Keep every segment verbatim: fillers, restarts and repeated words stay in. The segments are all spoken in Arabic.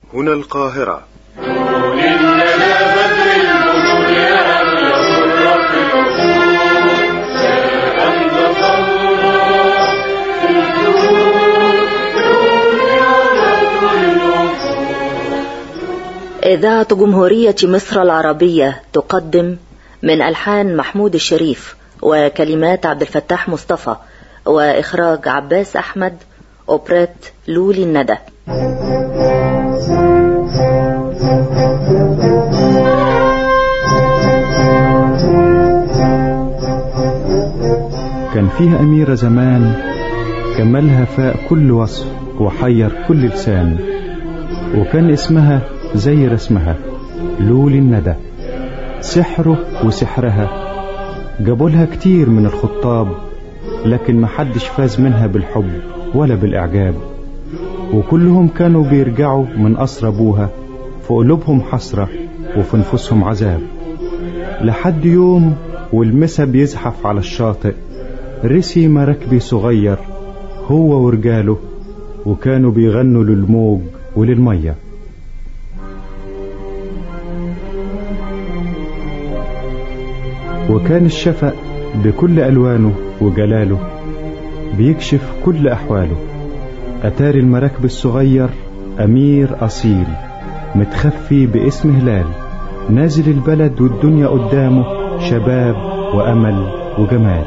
هنا القاهرة. إذاعة جمهورية مصر العربية تقدم من ألحان محمود الشريف وكلمات عبد الفتاح مصطفى وإخراج عباس أحمد أوبريت لولي الندى. كان فيها أميرة زمان كملها فاق كل وصف وحير كل لسان، وكان اسمها زي رسمها لولي الندى. سحره وسحرها جابولها كتير من الخطاب، لكن محدش فاز منها بالحب ولا بالإعجاب، وكلهم كانوا بيرجعوا من قصر أبوها في قلوبهم حسرة وفي نفوسهم عذاب. لحد يوم والمسا بيزحف على الشاطئ رسي مراكبي صغير هو ورجاله، وكانوا بيغنوا للموج وللمية. وكان الشفق بكل ألوانه وجلاله بيكشف كل أحواله. أتاري المراكب الصغير أمير أصيل متخفي باسم هلال، نازل البلد والدنيا قدامه شباب وأمل وجمال.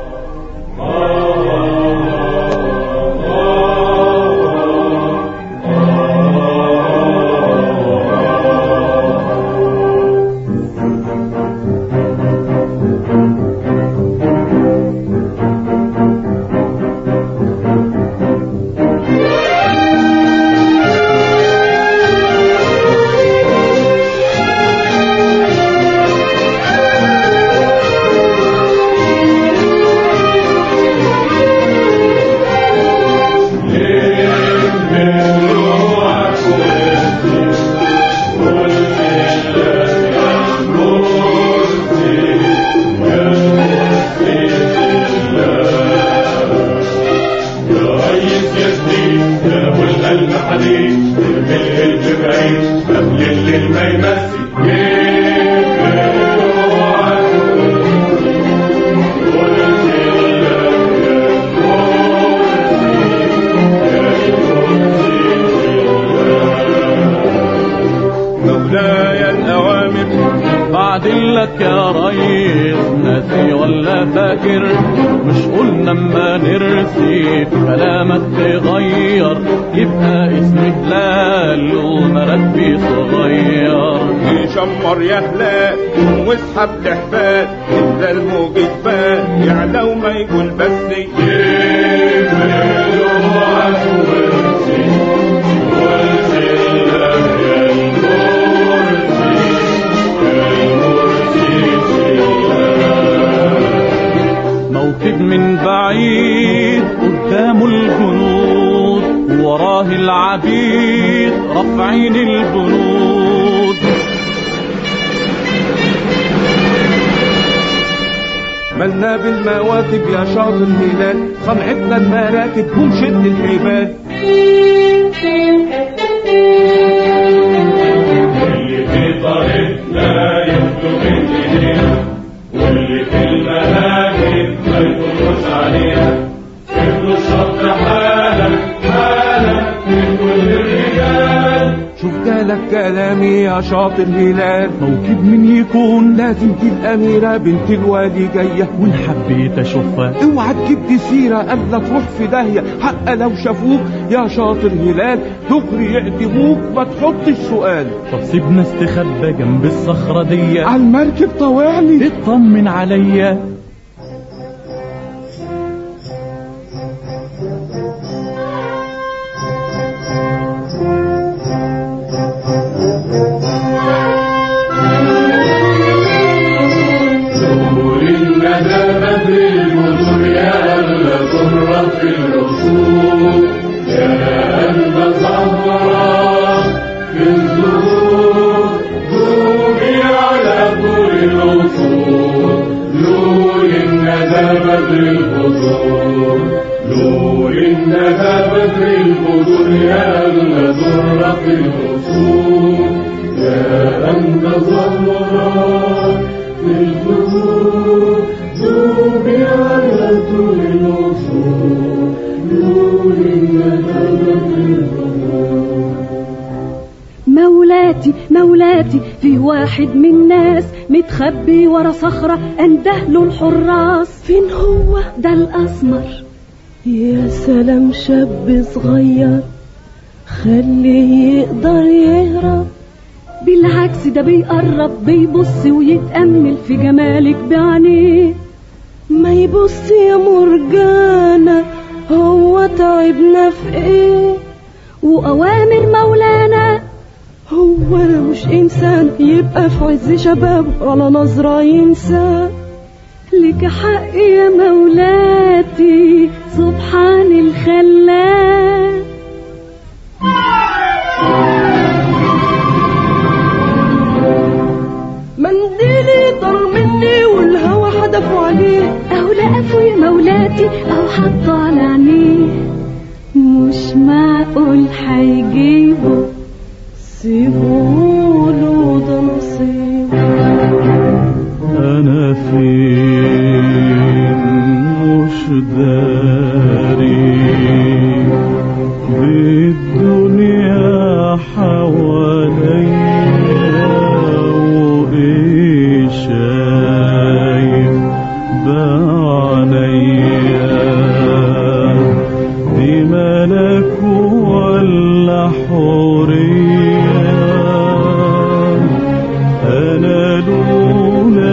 لك يا ريس ناسي ولا فاكر؟ مش قلنا اما نرسي في كلامك تغير يبقى اسم هلال ومراكبي صغير. يشمر يا هلال واسحب لحفال اذا الموج اتفال يعلى وما يقول بس موكب من بعيد قدام الجنود وراه العبيد رافعين البنود. مالنا بالمواكب يا شاطر هلال، صنعتنا المراكب ومشد الحبال. اللي في طريقنا يبدو من ايدينا، واللي في المراكب ما يكونوش علينا. ابن الشط حالك حالك من كل الرجال. شوف جالك كلامي يا شاطر هلال، موكب من يكون لازم دي الأميرة بنت الوالي جاية، وان حبيت اشوفها اوعى تجيب دي سيرة قبل تروح في داهية. حق لو شافوك يا شاطر هلال دغري يقدموك ما تحطش سؤال. طب سيبنا استخبى جنب الصخرة دي على المركب طوعني اطمن عليا. في الرسول يا قلب صبرا في الزهور دوبي على كل الرسول. لول الندى بدر البدور لول الندى بدر البدور يا أغلى ذرة في الأصول يا أنت زهرة في البدور ذوبي على طول الأصول لول الندى بدر البدور. مولاتي مولاتي في واحد من الناس متخبي ورا صخرة اندهله الحراس. فين هو؟ ده الأسمر. يا سلام شاب صغير خليه يقدر يهرب. بالعكس ده بيقرب بيبص ويتأمل في جمالك بعينيه. ما يبص يا مرجانة هو تعبنا في ايه؟ وأوامر مولانا هو أنا مش إنسان يبقى في عز شبابه على نظرة ينسى. لك حق يا مولاتي سبحان الخلاق. منديلي طار مني والهوى حدفوا عليه. أهو لقفوا يا مولاتي أهو حطوا على عينيه. مش معقول هيجيبوا سيبوله ده نصيب. أنا فين مش داري بالدنيا حواليا وإيه شايف بعينيا دي ملك ولا حورية. أنا لولا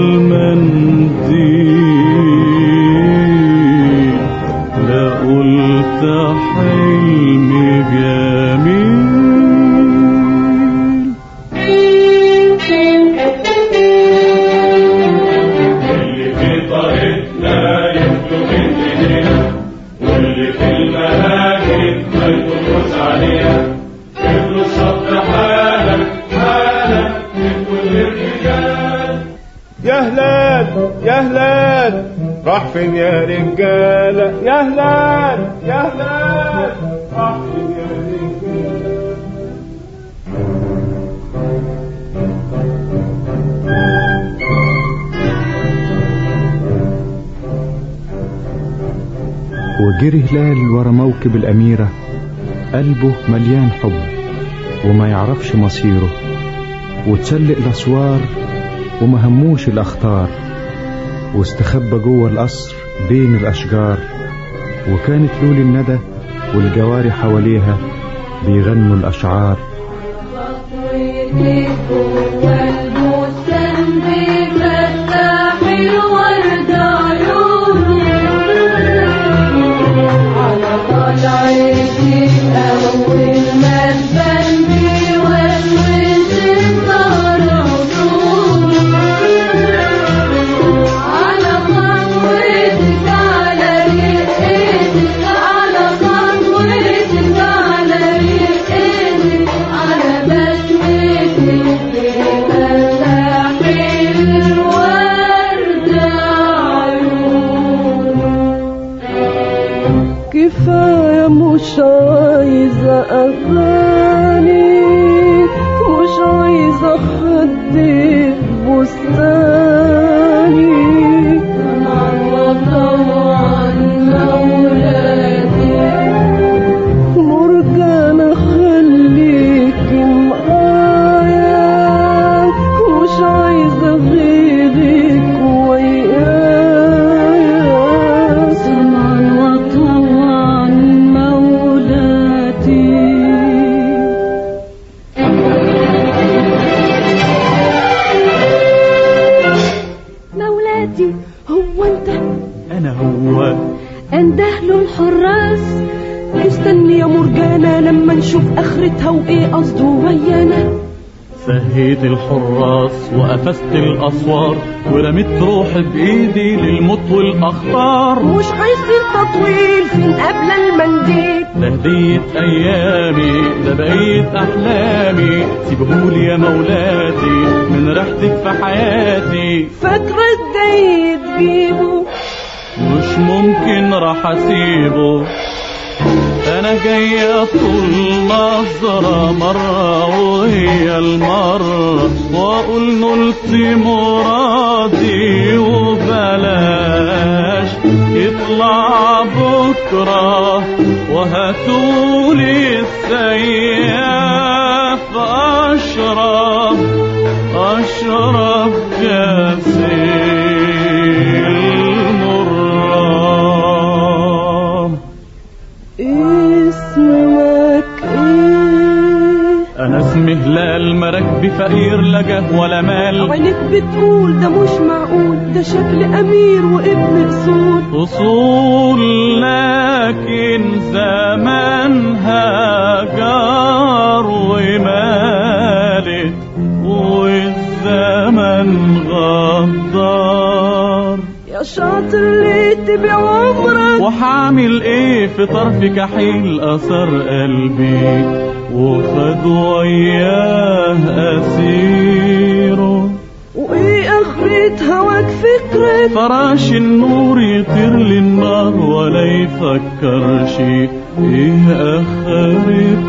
المنديل لقلت حلمي جميل. اللي في طريقنا يبدو من ايدينا واللي في المهاجم ما يدوس عليها. ابن الصبر حالا حالا من كل الرجال. يا هلال يا هلال راح فين يا رجالة؟ يا هلال يا هلال راح فين يا رجالة؟ وجري هلال ورا موكب الأميرة قلبه مليان حب وما يعرفش مصيره. وتسلق الأسوار وما هموش الأخطار. واستخبى جوه القصر بين الأشجار. وكانت لول الندى والجواري حواليها بيغنوا الأشعار. كفاية مش عايزة أغاني مش عايزة خدي بستاني. طبعا وطبعا مولاتي مرجانة خليكي معايا مش عايزة غيرك ويايا. طبعا وطبعا مولاتي. مولاتي هو انت؟ أنا هو. اندهله الحراس. استني يا مرجانة لما نشوف اخرتها وايه قصده ويانا. سهيت الحراس وقفزت الأسوار ورميت روحي بإيدي للموت والأخطار. مش عايزين تطويل فين قبل المنديل. ده هدية أيامي ده بقيت أحلامي عالمي سيبهولي يا مولاتي من ريحتك في حياتي. فاكرة ازاي تجيبه مش ممكن راح اسيبه، انا جاية طول نظرة مرة وهي المرة واقول نلت مرادي وبلاش يطلع بكرة وهاتولي السياف اشرب اشرب كاسي أنا اسمي هلال مراكبي فقير لا جاه ولا مال. عينك بتقول ده مش معقول، ده شكل أمير وابن أصول. أصول لكن زمانها جار ومالت والزمن غدار. يا شاطر ليه تبيع عمرك وحعمل ايه في طرف كحيل أثر قلبي وخد وياه أسيره. وإيه آخرة هواك فكرة فراش النور يطير للنار ولا يفكرش إيه آخرة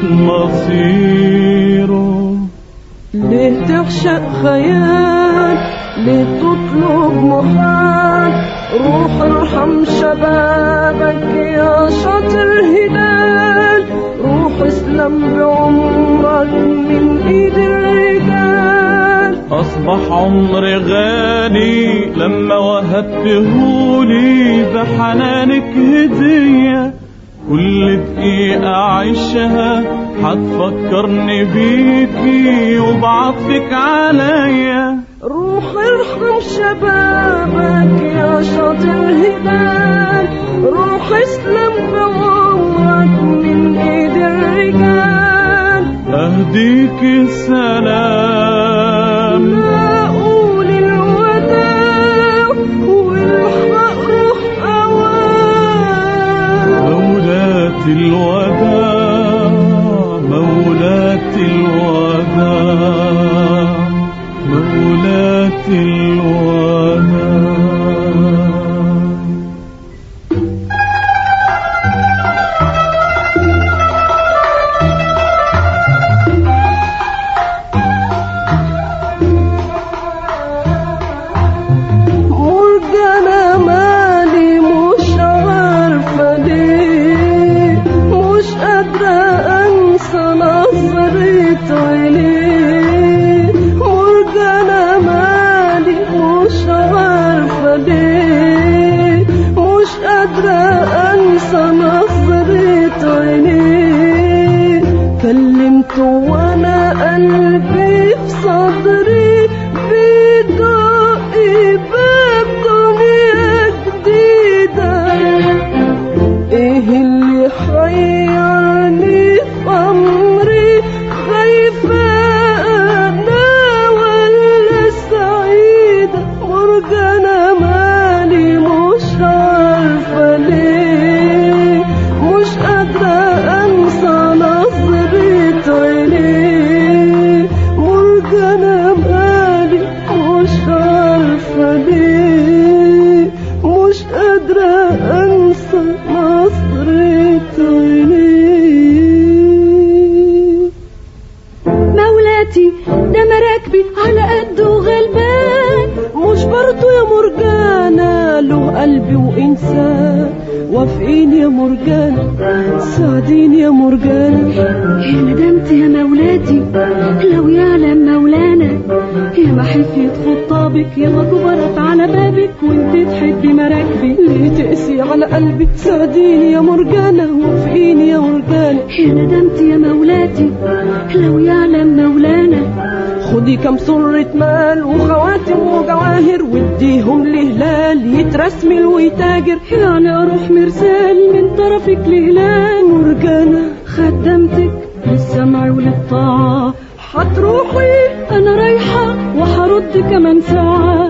مصيره. ليه تعشق خيال، ليه تطلب محال، روح ارحم شبابك يا شاطر هلال. روح اسلم بعمرك من ايد الرجال. أصبح عمر غالي لما وهبتهولي بحنانك هدية، كل دقيقة أعيشها هتفكرني بيكي وبعطفك عليا. روح ارحم شبابك يا شاطر هلال، روح اسلم بعمرك من ايد الرجال. أهديك السلام لا أقول الوداع والحق روح أوام. مولاتي الوداع مولاتي الوداع مولاتي الوداع. كلمته وانا قلبي في صدري بدق باب دنيا جديدة. ايه اللي حيرني في امري، خايفة انا ولا سعيدة. مرجانة مالي مش عارفة ليه، مش قادرة انسى نظرة عينيه. مرجانة مالي مش عارفة ليه، مش قادرة انسى نظرة عينيه. مولاتي ده مراكبي على قده غلبان، مش برضو يا مرجانة له قلبي وإنسان. وافقين يا مرجانة، ساعدين يا مرجانة. يا ندمت يا مولاتي لو يعلم مولانا، يا ما حفيت خطابك يا ما كبرت على بابك وانت تحبي مراكبي. ليه تقسي على قلبي، ساعدين يا مرجانة، وافقين يا مرجانة. يا ندمت يا مولاتي لو يعلم مولانا. خدي كم سرة مال وخواتم وجواهر واديهم لهلال يترسمل ويتاجر. يعني اروح مرسال من طرفك لهلال. مرجانة خدمتك للسمع وللطاعة، هتروحي انا رايحة وحرد كمان ساعة.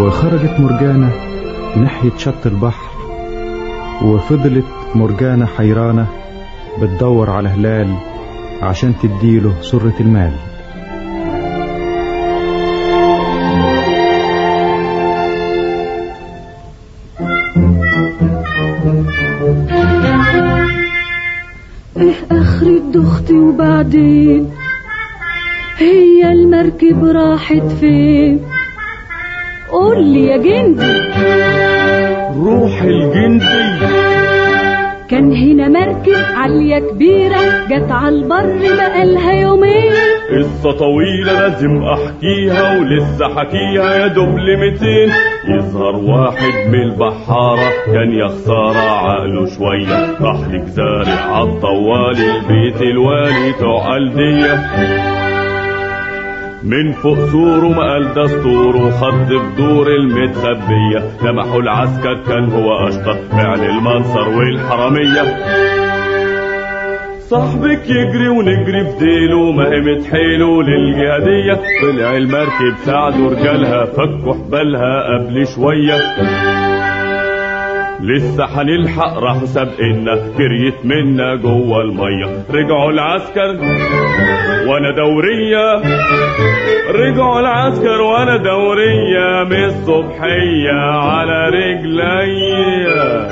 وخرجت مرجانة ناحية شط البحر، وفضلت مرجانة حيرانة بتدور على هلال عشان تديله سرة المال. ايه اخرة دختي وبعدين هي المركب راحت فين؟ قول لي يا جندي. روح الجندي. كان هنا مركب عالية كبيرة جت عالبر بقالها يومين. قصة طويلة لازم احكيها ولسه حكيها يا دوب لمتين. يظهر واحد من البحارة كان يا خسارة عقله شوية، راح لك زارع عالطوالي البيت الوالي تعقلدية. من فوق سوره مقال دستوره خط بدور المتخبية، لمحوا العسكر كان هو اشطر فعل المنصر والحرامية. صاحبك يجري ونجري في ديله ما قيمت حيله للجهادية. طلع المركب ساعدوا رجالها فكوا حبالها قبل شوية. لسه هنلحق راحوا سابقنا جريت منا جوه المية. رجعوا العسكر وانا دورية، رجعوا العسكر وانا دورية من الصبحية على رجليا.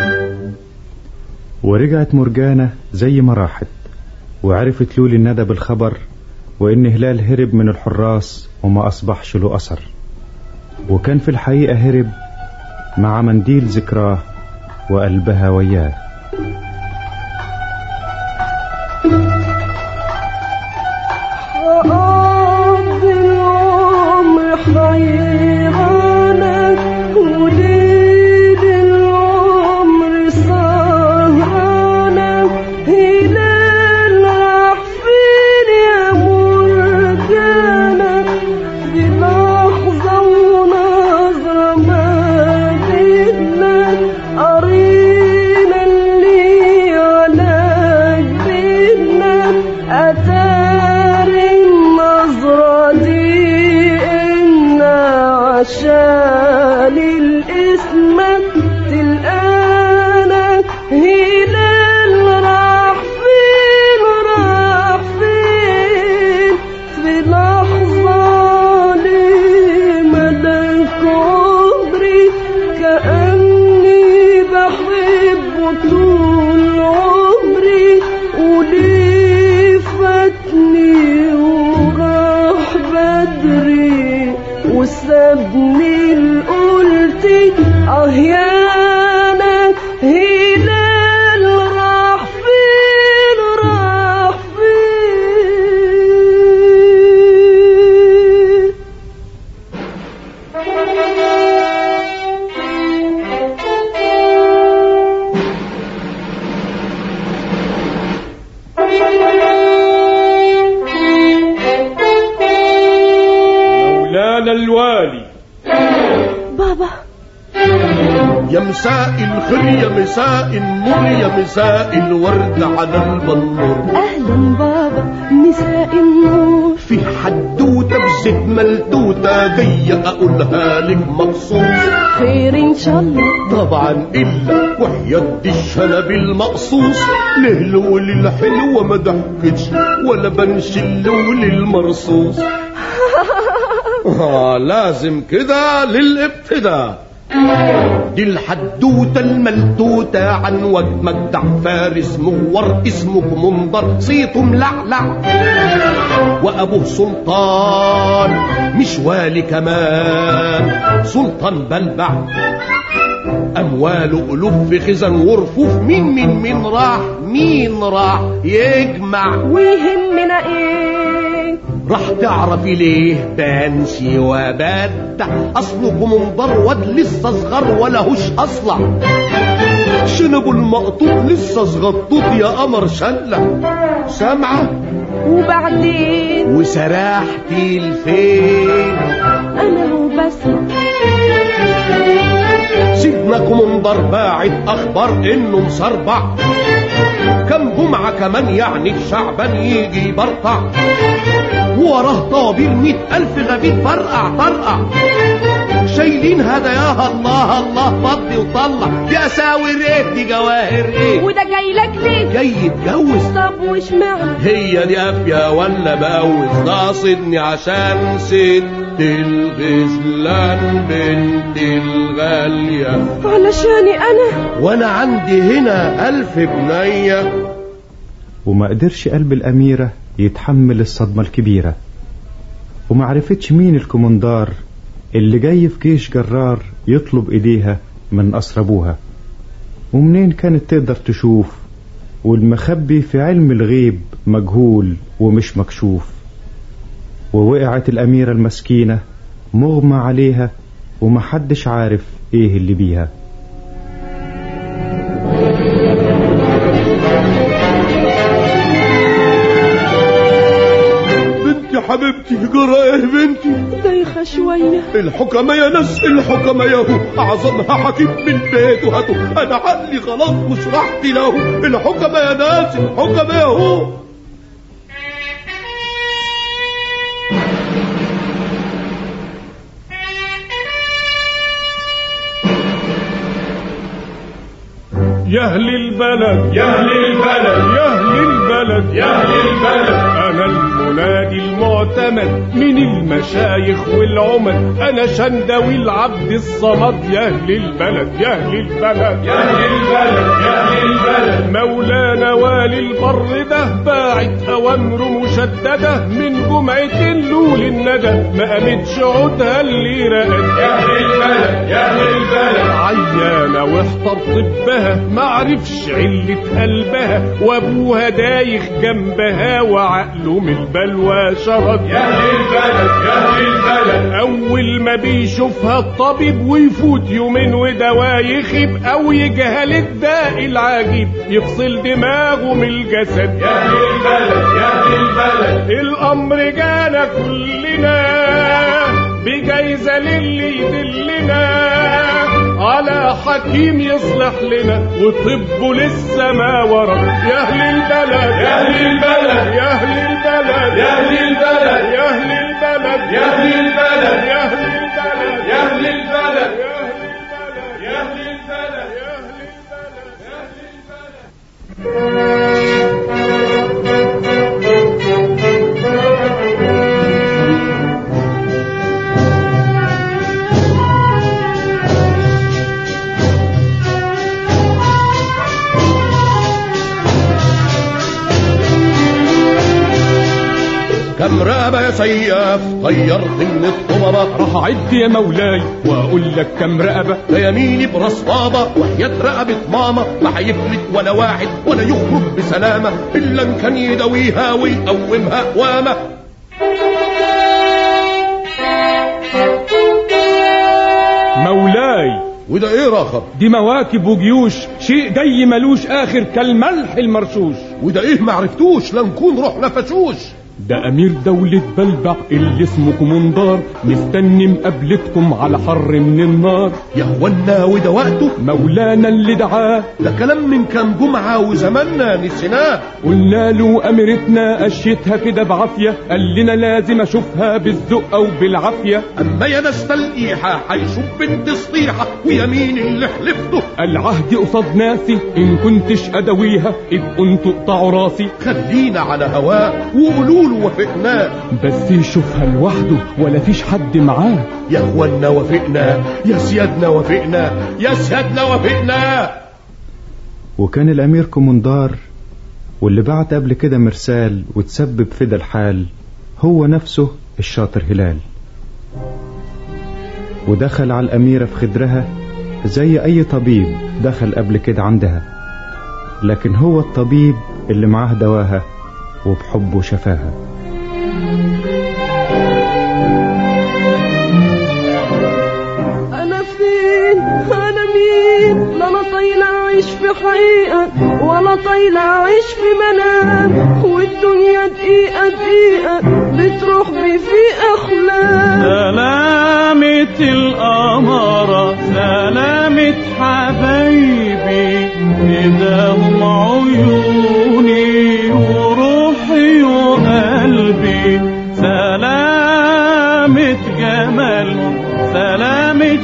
ورجعت مرجانة زي ما راحت، وعرفت لولي الندى بالخبر، وإن هلال هرب من الحراس وما أصبحش له أثر، وكان في الحقيقة هرب مع منديل ذكراه وقلبها وياه. الوالي. بابا يا مساء الخير يا مساء النور يا مساء الورد على البنور. اهلا بابا مساء النور. في حدوته بزيت ملتوته جايه اقولها لك مخصوص. خير ان شاء الله. طبعا الا وحياة الشنب المقصوص. لهلو للحلوه ما ضحكتش ولا بنشلو للمرصوص. آه لازم كده للابتداء. دي الحدوته الملتوته عن وجه مجدع فارس مغور اسمه منظر صيته ملعلع، وابوه سلطان مش والي كمان سلطان بلبع. امواله الوف في خزن ورفوف. مين مين مين راح مين راح يجمع ويهمنا ايه؟ راح تعرفي ليه بانشي وبدع. اصله منظر واد لسه صغر ولا هوش اصلع. شنبه المقطوط لسه صغطوط يا قمر شلة سامعة. وبعدين وسراحتي الفين انا وبس. سيدنا كمنظر باعت اخبار انه مصربع. كم جمعة كمان يعني الشعبان يجي برطع. وراه طابير مئة ألف غبيب فرقع فرقع. شايلين هداياها الله الله فضي وطلع دي اساور ايه دي جواهر ايه وده جاي لك ليه جاي يتجوز طب وش معنى هي دي قافية ولا بقوز قاصدني عشان ست الغزلان بنت الغالية علشاني انا وانا عندي هنا الف بنية. وما قدرش قلب الأميرة يتحمل الصدمة الكبيرة، وما عرفتش مين الكومندار اللي جاي في جيش جرار يطلب ايديها من قصر ابوها، ومنين كانت تقدر تشوف، والمخبي في علم الغيب مجهول ومش مكشوف. ووقعت الأميرة المسكينة مغمى عليها ومحدش عارف ايه اللي بيها. بنتي حبيبتي جرى ايه بنتي دايخة شوية الحكمة يا ناس الحكمة ياهو أعظمها حكيم من بيته هاتو أنا عقلي خلاص مش راحتي له الحكمة يا ناس الحكمة ياهو. يا أهل البلد يا أهل البلد يا أهل البلد يا أهل البلد أنا المنادي المعتمد من المشايخ والعمد أنا شندوي العبد الصمد يا أهل البلد يا أهل البلد يا أهل البلد يا أهل البلد مولانا والي البر ده باعت أوامره مشددة من جمعة اللول الندى ما قامتش عودها اللي رقت يا أهل البلد يا أهل البلد عيانة واحتر طبها معرفش علة قلبها وابوها دايخ جنبها وعقله من البلوى شرد يا أهل البلد يا أهل البلد أول ما بيشوفها الطبيب ويفوت يومين ودوا يخيب أو يجهل الداء العجيب يفصل دماغه من الجسد يا أهل البلد يا أهل البلد الأمر جانا كلنا بجايزة للي يدلنا على حكيم يصلح لنا وطبه لسه ما ورا يا أهل البلد يا أهل البلد يا أهل البلد يا أهل البلد يا أهل البلد يا أهل البلد يا أهل البلد يا أهل البلد يا أهل البلد يا أهل البلد يا أهل كم رقبة يا سياف طيرت من الطببة راح اعد يا مولاي واقول لك كم رقبة ده يميني براس بابا وحياة رقبة ماما ما هيفلت ولا واحد ولا يخرج بسلامة إلا إن كان يداويها ويقومها قوامة. مولاي وده ايه راخر دي مواكب وجيوش شيء جاي ملوش اخر كالملح المرشوش. وده ايه معرفتوش لنكون رحنا فشوش. ده امير دولة بلبع اللي اسمه كومندار مستني مقابلتكم على حر من النار يا اخوانا وده وقته مولانا اللي دعاه ده كلام من كام جمعة وزماننا نسيناه. قلنا له اميرتنا قشيتها كده بعافية قال لنا لازم اشوفها بالذوق او بالعافية. اما يا ناس تلقيحة هيشوف بنت صيحة ويمين اللي حلفته العهد قصاد ناسي ان كنتش ادويها ابقوا انتوا اقطعوا راسي. خلينا على هواه وقولوا وافقنا بس يشوفها لوحده ولا فيش حد معاه. يا اخوانا وافقنا يا سيادنا وافقنا يا سيادنا وافقنا. وكان الامير كومندار واللي بعت قبل كده مرسال وتسبب في ده الحال هو نفسه الشاطر هلال، ودخل على الاميرة في خدرها زي اي طبيب دخل قبل كده عندها، لكن هو الطبيب اللي معاه دواها وبحبه شفاها. أنا فين أنا مين لا أنا طايلة أعيش في حقيقة ولا طايلة أعيش في منام والدنيا دقيقة دقيقة بتروح بي في أخلاق. سلامة القمرة سلامة حبايبي نداهم عيوني وروحي وقلبي سلامة جمالهم سلامة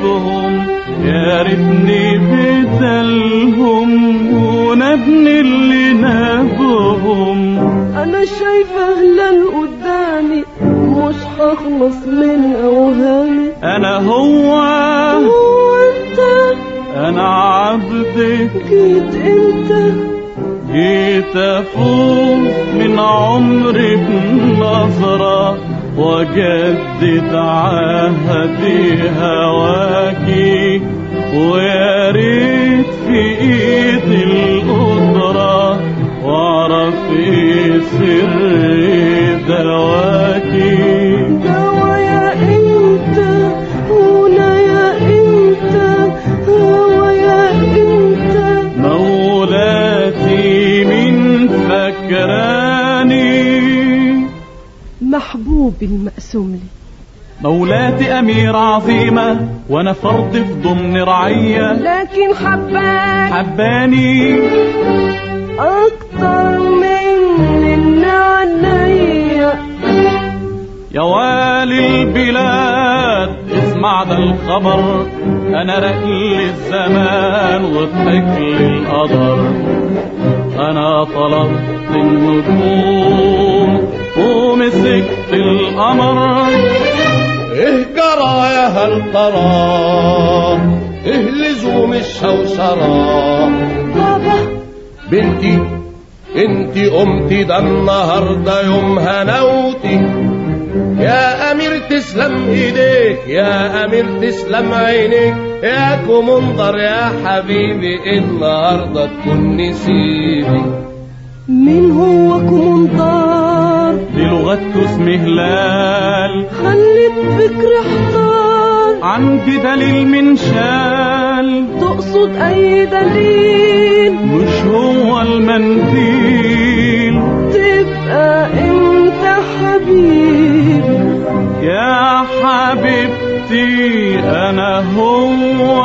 نابهم، يا ريتني بدلهم ونبني اللي نابهم. انا شايفه هلال قدامي مش هخلص من اوهامي. انا هو هو انت، انا عبدك. جيت امتى؟ جيت افوز من عمري بنظرة وجدد عهدي هواكي، ويا ريت في ايدي القدرة واعرف ايه سر دواكي. دوايا انت ونايا انت، هوايا انت مولاتي من فكراني. محبوبي المقسوم لي، مولاتي أميرة عظيمة وأنا فرد في ضمن رعية، لكن حباني حباني أكتر من النعنية. يا والي البلاد اسمع ده الخبر، أنا رقل الزمان وضحك لي القدر. أنا طلبت النجوم ومسكت القمر. ايه جرى يا هالقرار، ايه لزوم الشوشرة. بابا بنتي انتي قمتي، ده النهارده يوم هنوتي. يا امير تسلم ايديك، يا امير تسلم عينيك، يا كومندر يا حبيبي النهارده تكون نسيبي. مين هو كومندار؟ دي لغته اسمه هلال، خلت فكري احتار. عندي دليل من شال. تقصد اي دليل؟ مش هو المنديل. تبقى انت حبيبي يا حبيبتي انا هو.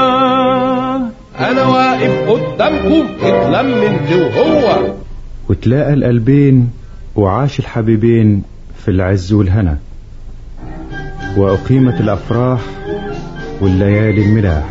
انا واقف قدامكم اتلم انت وهو. وتلاقى القلبين وعاش الحبيبين في العز والهنا، وأقيمت الأفراح والليالي الملاح.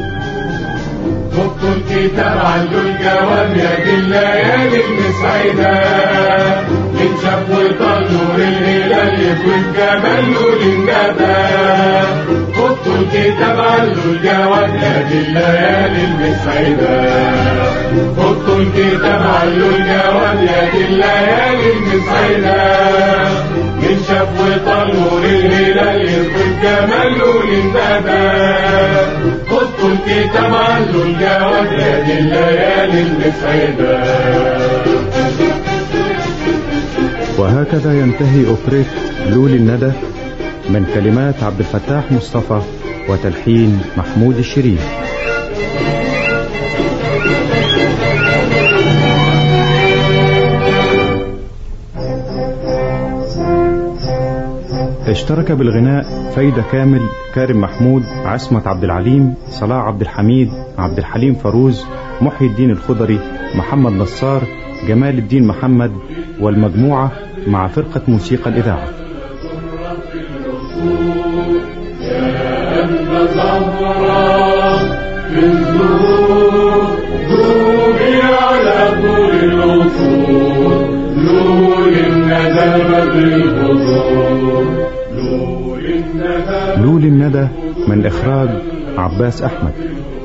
خطوا الكتاب عنده الجواب يا دي الليالي المسعدة، من شاف وطال نور الهلال يكوي الجمال نور الندى. خطوا الكتاب عنده الجواب يا دي الليالي المسعدة، خطوا الكتاب عنده الجواب يا دي الليالي المسعدة. من شاف وطال نور الهلال يكوي الجمال نور الندى. خطوا الكتاب عنده الجواب يا دي الليالي المسعدة. وهكذا ينتهي أوبريت لول الندى من كلمات عبد الفتاح مصطفى وتلحين محمود الشريف. اشترك بالغناء فايدة كامل، كارم محمود، عصمت عبد العليم، صلاح عبد الحميد، عبد الحليم فروز، محي الدين الخضري، محمد نصار، جمال الدين محمد، والمجموعة مع فرقة موسيقى الإذاعة. لول الندى من إخراج عباس أحمد.